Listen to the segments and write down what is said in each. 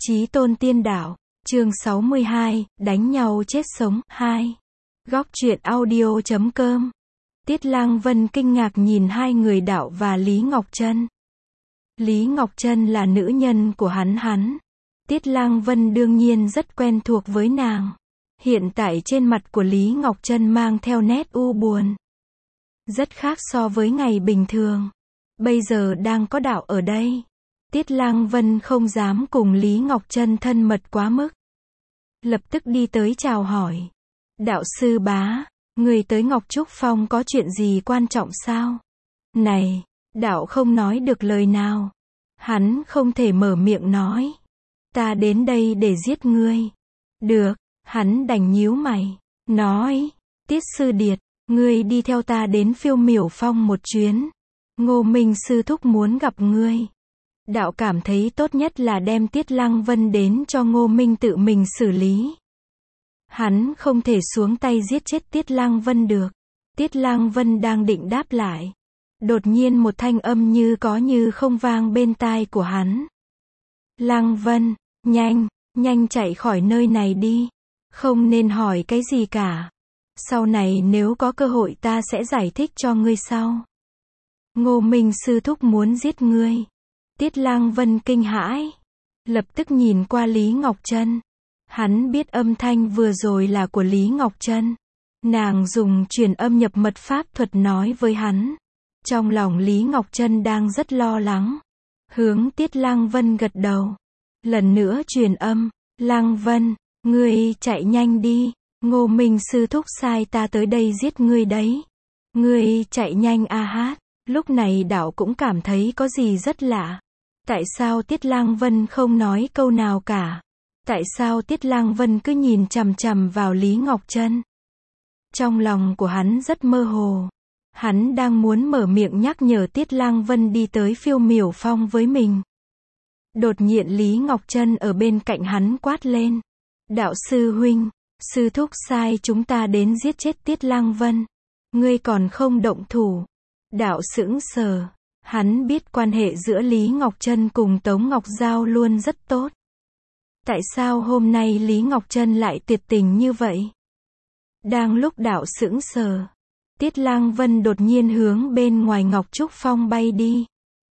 Chí tôn tiên đạo, chương 62, đánh nhau chết sống, 2. Góc truyện audio.com. Tiết Lang Vân kinh ngạc nhìn hai người đạo và Lý Ngọc Trân. Lý Ngọc Trân là nữ nhân của hắn. Tiết Lang Vân đương nhiên rất quen thuộc với nàng. Hiện tại trên mặt của Lý Ngọc Trân mang theo nét u buồn. Rất khác so với ngày bình thường. Bây giờ đang có đạo ở đây. Tiết Lang Vân không dám cùng Lý Ngọc Trân thân mật quá mức. Lập tức đi tới chào hỏi. Đạo sư bá, người tới Ngọc Trúc Phong có chuyện gì quan trọng sao? Này, đạo không nói được lời nào. Hắn không thể mở miệng nói. Ta đến đây để giết ngươi. Được, hắn đành nhíu mày. Nói, Tiết sư điệt, ngươi đi theo ta đến Phiêu Miểu Phong một chuyến. Ngô Minh sư thúc muốn gặp ngươi. Đạo cảm thấy tốt nhất là đem Tiết Lang Vân đến cho Ngô Minh tự mình xử lý. Hắn không thể xuống tay giết chết Tiết Lang Vân được. Tiết Lang Vân đang định đáp lại. Đột nhiên một thanh âm như có như không vang bên tai của hắn. Lang Vân, nhanh chạy khỏi nơi này đi. Không nên hỏi cái gì cả. Sau này nếu có cơ hội ta sẽ giải thích cho ngươi sau. Ngô Minh sư thúc muốn giết ngươi. Tiết Lang Vân kinh hãi. Lập tức nhìn qua Lý Ngọc Trân. Hắn biết âm thanh vừa rồi là của Lý Ngọc Trân. Nàng dùng truyền âm nhập mật pháp thuật nói với hắn. Trong lòng Lý Ngọc Trân đang rất lo lắng. Hướng Tiết Lang Vân gật đầu. Lần nữa truyền âm. Lang Vân, ngươi chạy nhanh đi. Ngô Minh sư thúc sai ta tới đây giết ngươi đấy. Ngươi chạy nhanh a hát. Lúc này đạo cũng cảm thấy có gì rất lạ. Tại sao Tiết Lang Vân không nói câu nào cả? Tại sao Tiết Lang Vân cứ nhìn chằm chằm vào Lý Ngọc Trân? Trong lòng của hắn rất mơ hồ. Hắn đang muốn mở miệng nhắc nhở Tiết Lang Vân đi tới Phiêu Miểu Phong với mình. Đột nhiên Lý Ngọc Trân ở bên cạnh hắn quát lên. Đạo sư huynh, sư thúc sai chúng ta đến giết chết Tiết Lang Vân. Ngươi còn không động thủ. Đạo sững sờ. Hắn biết quan hệ giữa Lý Ngọc Trân cùng Tống Ngọc Giao luôn rất tốt. Tại sao hôm nay Lý Ngọc Trân lại tuyệt tình như vậy? Đang lúc đạo sững sờ, Tiết Lang Vân đột nhiên hướng bên ngoài Ngọc Trúc Phong bay đi.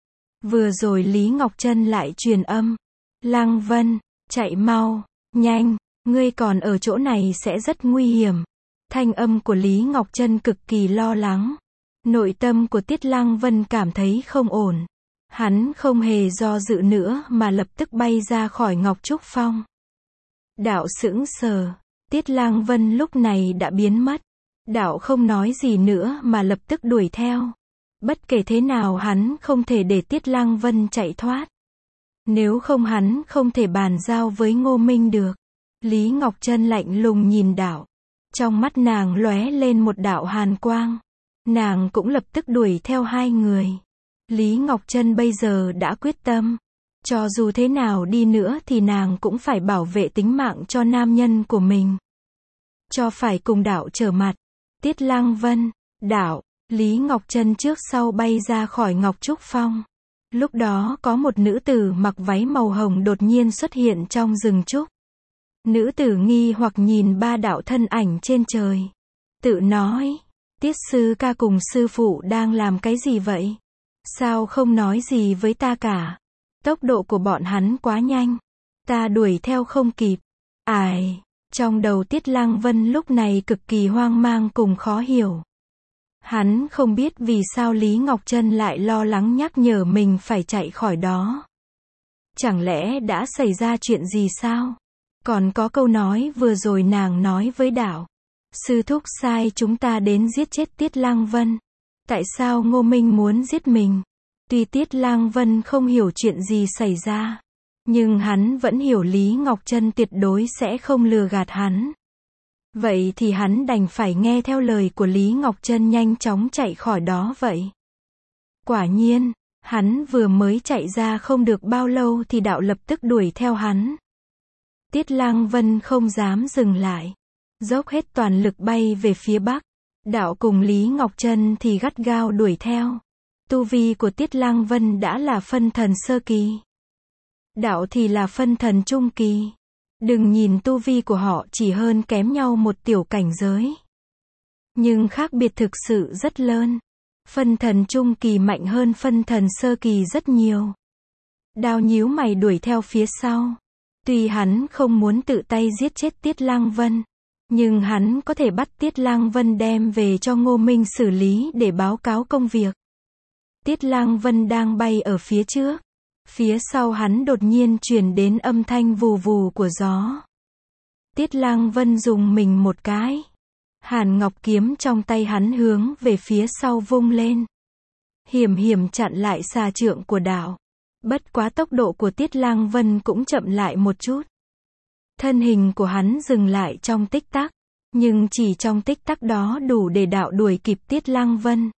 Vừa rồi Lý Ngọc Trân lại truyền âm. Lang Vân, chạy mau, nhanh, ngươi còn ở chỗ này sẽ rất nguy hiểm. Thanh âm của Lý Ngọc Trân cực kỳ lo lắng. Nội tâm của Tiết Lang Vân cảm thấy không ổn. Hắn không hề do dự nữa mà lập tức bay ra khỏi Ngọc Trúc Phong. Đạo sững sờ. Tiết Lang Vân lúc này đã biến mất. Đạo không nói gì nữa mà lập tức đuổi theo. Bất kể thế nào hắn không thể để Tiết Lang Vân chạy thoát. Nếu không hắn không thể bàn giao với Ngô Minh được. Lý Ngọc Trân lạnh lùng nhìn đạo. Trong mắt nàng lóe lên một đạo hàn quang. Nàng cũng lập tức đuổi theo hai người. Lý Ngọc Trân bây giờ đã quyết tâm. Cho dù thế nào đi nữa thì nàng cũng phải bảo vệ tính mạng cho nam nhân của mình. Cho phải cùng đạo trở mặt. Tiết Lang Vân, đạo, Lý Ngọc Trân trước sau bay ra khỏi Ngọc Trúc Phong. Lúc đó có một nữ tử mặc váy màu hồng đột nhiên xuất hiện trong rừng trúc. Nữ tử nghi hoặc nhìn ba đạo thân ảnh trên trời. Tự nói, Tiết sư ca cùng sư phụ đang làm cái gì vậy? Sao không nói gì với ta cả? Tốc độ của bọn hắn quá nhanh. Ta đuổi theo không kịp. Ai? Trong đầu Tiết Lang Vân lúc này cực kỳ hoang mang cùng khó hiểu. Hắn không biết vì sao Lý Ngọc Trân lại lo lắng nhắc nhở mình phải chạy khỏi đó. Chẳng lẽ đã xảy ra chuyện gì sao? Còn có câu nói vừa rồi nàng nói với đạo. Sư thúc sai chúng ta đến giết chết Tiết Lang Vân. Tại sao Ngô Minh muốn giết mình? Tuy Tiết Lang Vân không hiểu chuyện gì xảy ra. Nhưng hắn vẫn hiểu Lý Ngọc Trân tuyệt đối sẽ không lừa gạt hắn. Vậy thì hắn đành phải nghe theo lời của Lý Ngọc Trân nhanh chóng chạy khỏi đó vậy. Quả nhiên, hắn vừa mới chạy ra không được bao lâu thì đạo lập tức đuổi theo hắn. Tiết Lang Vân không dám dừng lại. Dốc hết toàn lực bay về phía bắc. Đạo cùng Lý Ngọc Trân thì gắt gao đuổi theo. Tu vi của Tiết Lang Vân đã là phân thần sơ kỳ. đạo thì là phân thần trung kỳ. Đừng nhìn tu vi của họ chỉ hơn kém nhau một tiểu cảnh giới. Nhưng khác biệt thực sự rất lớn. Phân thần trung kỳ mạnh hơn phân thần sơ kỳ rất nhiều. Đao nhíu mày đuổi theo phía sau. Tuy hắn không muốn tự tay giết chết Tiết Lăng Vân, nhưng hắn có thể bắt Tiết Lăng Vân đem về cho Ngô Minh xử lý để báo cáo công việc. Tiết Lăng Vân đang bay ở phía trước. Phía sau hắn đột nhiên truyền đến âm thanh vù vù của gió. Tiết Lăng Vân dùng mình một cái. Hàn Ngọc kiếm trong tay hắn hướng về phía sau vung lên. Hiểm hiểm chặn lại xà trượng của đạo. Bất quá tốc độ của Tiết Lăng Vân cũng chậm lại một chút. Thân hình của hắn dừng lại trong tích tắc. Nhưng chỉ trong tích tắc đó đủ để đạo đuổi kịp Tiết Lăng Vân.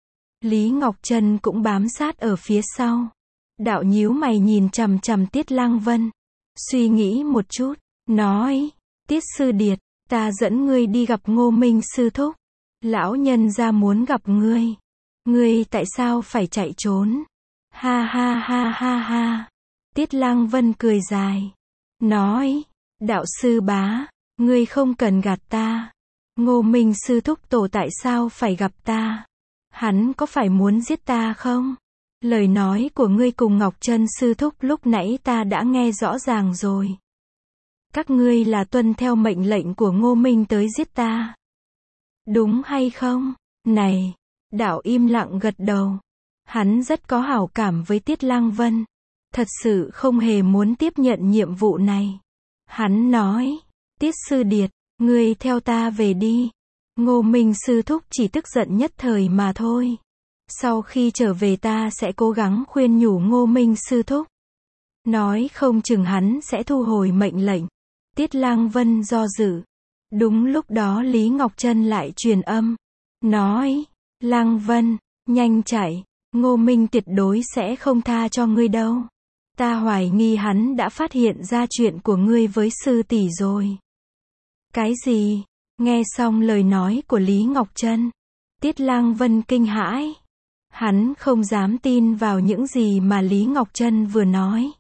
Lý Ngọc Trân cũng bám sát ở phía sau. Đạo nhíu mày nhìn chằm chằm Tiết Lăng Vân. Suy nghĩ một chút. Nói. Tiết sư điệt. Ta dẫn ngươi đi gặp Ngô Minh sư thúc. Lão nhân gia muốn gặp ngươi. Ngươi tại sao phải chạy trốn? Ha ha ha ha ha. Tiết Lăng Vân cười dài. Nói. Đạo sư bá. Ngươi không cần gạt ta. Ngô Minh sư thúc tổ tại sao phải gặp ta? Hắn có phải muốn giết ta không? Lời nói của ngươi cùng Ngọc Trân sư thúc lúc nãy ta đã nghe rõ ràng rồi. Các ngươi là tuân theo mệnh lệnh của Ngô Minh tới giết ta. Đúng hay không? Này! Đạo im lặng gật đầu. Hắn rất có hảo cảm với Tiết Lăng Vân. Thật sự không hề muốn tiếp nhận nhiệm vụ này. Hắn nói. Tiết sư điệt, ngươi theo ta về đi. Ngô Minh sư thúc chỉ tức giận nhất thời mà thôi. Sau khi trở về ta sẽ cố gắng khuyên nhủ Ngô Minh sư thúc. Nói không chừng hắn sẽ thu hồi mệnh lệnh. Tiết Lăng Vân do dự. Đúng lúc đó Lý Ngọc Trân lại truyền âm. Nói. Lăng Vân, nhanh chạy. Ngô Minh tuyệt đối sẽ không tha cho ngươi đâu. Ta hoài nghi hắn đã phát hiện ra chuyện của ngươi với sư tỷ rồi. Cái gì? Nghe xong lời nói của Lý Ngọc Trân, Tiết Lăng Vân kinh hãi. Hắn không dám tin vào những gì mà Lý Ngọc Trân vừa nói.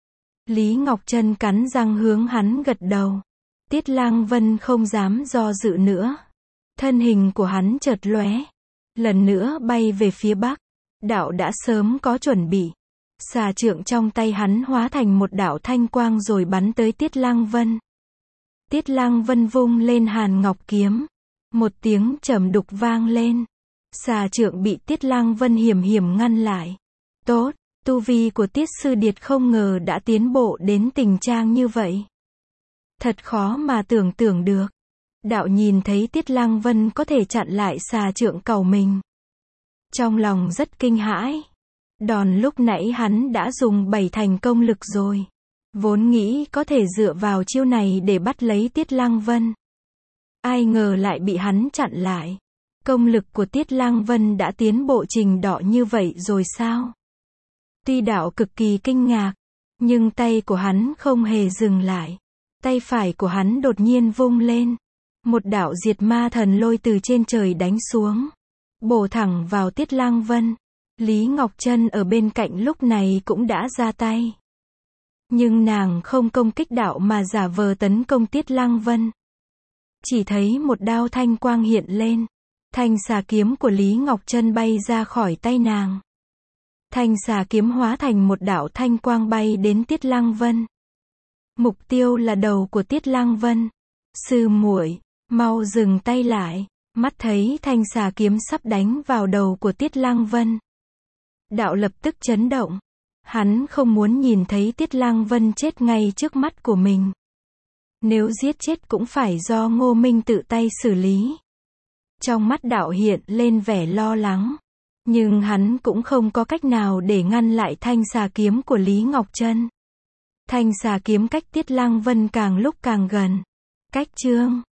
Lý Ngọc Trân cắn răng hướng hắn gật đầu. Tiết Lăng Vân không dám do dự nữa. Thân hình của hắn chợt lóe, lần nữa bay về phía bắc. Đạo đã sớm có chuẩn bị. Xà trượng trong tay hắn hóa thành một đạo thanh quang rồi bắn tới Tiết Lăng Vân. Tiết Lăng Vân vung lên Hàn Ngọc kiếm. Một tiếng trầm đục vang lên. Xà trượng bị Tiết Lăng Vân hiểm hiểm ngăn lại. Tốt, tu vi của Tiết sư điệt không ngờ đã tiến bộ đến tình trạng như vậy. Thật khó mà tưởng tượng được. Đạo nhìn thấy Tiết Lăng Vân có thể chặn lại xà trượng cầu mình. Trong lòng rất kinh hãi. Đòn lúc nãy hắn đã dùng 7 thành công lực rồi. Vốn nghĩ có thể dựa vào chiêu này để bắt lấy Tiết Lăng Vân. Ai ngờ lại bị hắn chặn lại. Công lực của Tiết Lăng Vân đã tiến bộ trình độ như vậy rồi sao? Tuy đạo cực kỳ kinh ngạc, nhưng tay của hắn không hề dừng lại. Tay phải của hắn đột nhiên vung lên. Một đạo diệt ma thần lôi từ trên trời đánh xuống. Bổ thẳng vào Tiết Lăng Vân. Lý Ngọc Trân ở bên cạnh lúc này cũng đã ra tay. Nhưng nàng không công kích đạo mà giả vờ tấn công Tiết Lăng Vân. Chỉ thấy một đao thanh quang hiện lên. Thanh xà kiếm của Lý Ngọc Trân bay ra khỏi tay nàng. Thanh xà kiếm hóa thành một đạo thanh quang bay đến Tiết Lăng Vân. Mục tiêu là đầu của Tiết Lăng Vân. Sư muội, mau dừng tay lại. Mắt thấy thanh xà kiếm sắp đánh vào đầu của Tiết Lăng Vân. Đạo lập tức chấn động. Hắn không muốn nhìn thấy Tiết Lăng Vân chết ngay trước mắt của mình. Nếu giết chết cũng phải do Ngô Minh tự tay xử lý. Trong mắt đạo hiện lên vẻ lo lắng. Nhưng hắn cũng không có cách nào để ngăn lại thanh xà kiếm của Lý Ngọc Trân. Thanh xà kiếm cách Tiết Lăng Vân càng lúc càng gần. Cách chương